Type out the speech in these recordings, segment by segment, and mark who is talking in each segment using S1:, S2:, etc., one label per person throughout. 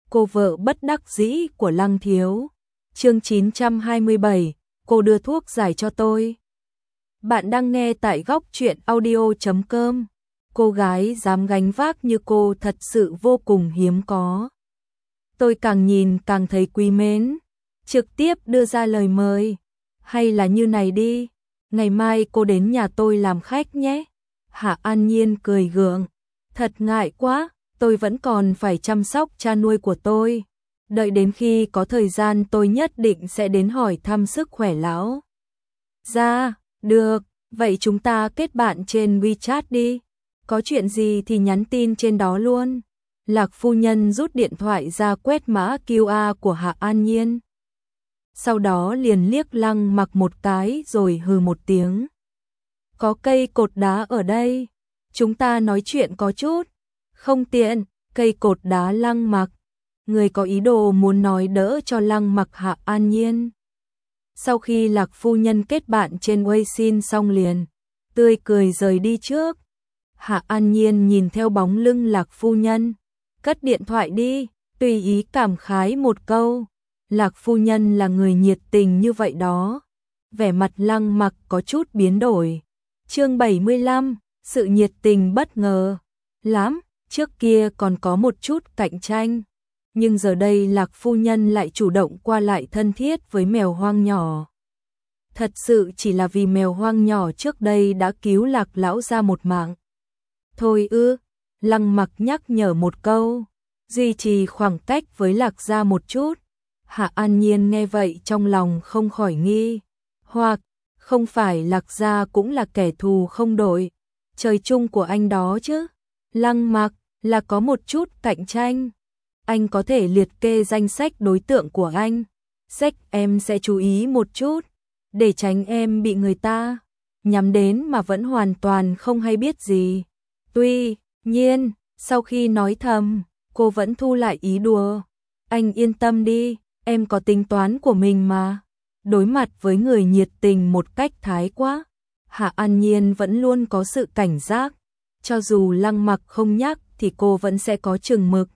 S1: cô vợ bất đắc dĩ của Lăng Thiếu. Chương 927, cô đưa thuốc giải cho tôi. Bạn đang nghe tại góc truyện audio.com. Cô gái dám gánh vác như cô thật sự vô cùng hiếm có. Tôi càng nhìn càng thấy quý mến, trực tiếp đưa ra lời mời. Hay là như này đi, ngày mai cô đến nhà tôi làm khách nhé. Hạ An Nhiên cười gượng, thật ngại quá, tôi vẫn còn phải chăm sóc cha nuôi của tôi. Đợi đến khi có thời gian tôi nhất định sẽ đến hỏi thăm sức khỏe lão. Dạ, được, vậy chúng ta kết bạn trên WeChat đi. Có chuyện gì thì nhắn tin trên đó luôn. Lạc phu nhân rút điện thoại ra quét mã QR của Hạ An Nhiên. Sau đó liền liếc Lăng Mặc một cái rồi hừ một tiếng. Có cây cột đá ở đây, chúng ta nói chuyện có chút không tiện. Cây cột đá Lăng Mặc, người có ý đồ muốn nói đỡ cho Lăng Mặc Hạ An Nhiên. Sau khi Lạc phu nhân kết bạn trên Weixin xong liền tươi cười rời đi trước. Hạ An Nhiên nhìn theo bóng lưng Lạc phu nhân, cất điện thoại đi, tùy ý cảm khái một câu. Lạc phu nhân là người nhiệt tình như vậy đó. Vẻ mặt Lăng Mặc có chút biến đổi. Chương 75, sự nhiệt tình bất ngờ lắm, trước kia còn có một chút cạnh tranh, nhưng giờ đây Lạc phu nhân lại chủ động qua lại thân thiết với mèo hoang nhỏ. Thật sự chỉ là vì mèo hoang nhỏ trước đây đã cứu Lạc lão ra một mạng. Thôi ư, Lăng Mặc nhắc nhở một câu, duy trì khoảng cách với Lạc gia một chút. Hạ An Nhiên nghe vậy trong lòng không khỏi nghi hoặc, không phải Lạc gia cũng là kẻ thù không đội trời chung của anh đó chứ? Lăng Mặc là có một chút cạnh tranh. Anh có thể liệt kê danh sách đối tượng của anh. Sách em sẽ chú ý một chút, để tránh em bị người ta nhắm đến mà vẫn hoàn toàn không hay biết gì. Tuy nhiên, sau khi nói thầm, cô vẫn thu lại ý đùa. Anh yên tâm đi, em có tính toán của mình mà. Đối mặt với người nhiệt tình một cách thái quá, Hạ An Nhiên vẫn luôn có sự cảnh giác. Cho dù Lăng Mặc không nhắc thì cô vẫn sẽ có chừng mực.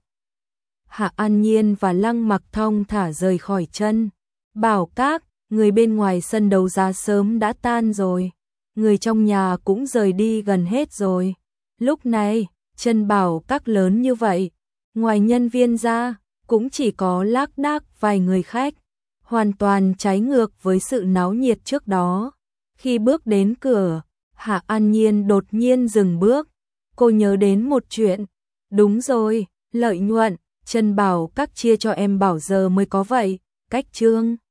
S1: Hạ An Nhiên và Lăng Mặc thong thả rời khỏi chân Bảo Các. Người bên ngoài sân đấu giá sớm đã tan rồi, người trong nhà cũng rời đi gần hết rồi. Lúc này, chân Bảo Các lớn như vậy, ngoài nhân viên ra, cũng chỉ có lác đác vài người khách, hoàn toàn trái ngược với sự náo nhiệt trước đó. Khi bước đến cửa, Hạ An Nhiên đột nhiên dừng bước. Cô nhớ đến một chuyện. Đúng rồi, lợi nhuận, chân Bảo Các chia cho em Bảo giờ mới có vậy. Cách chương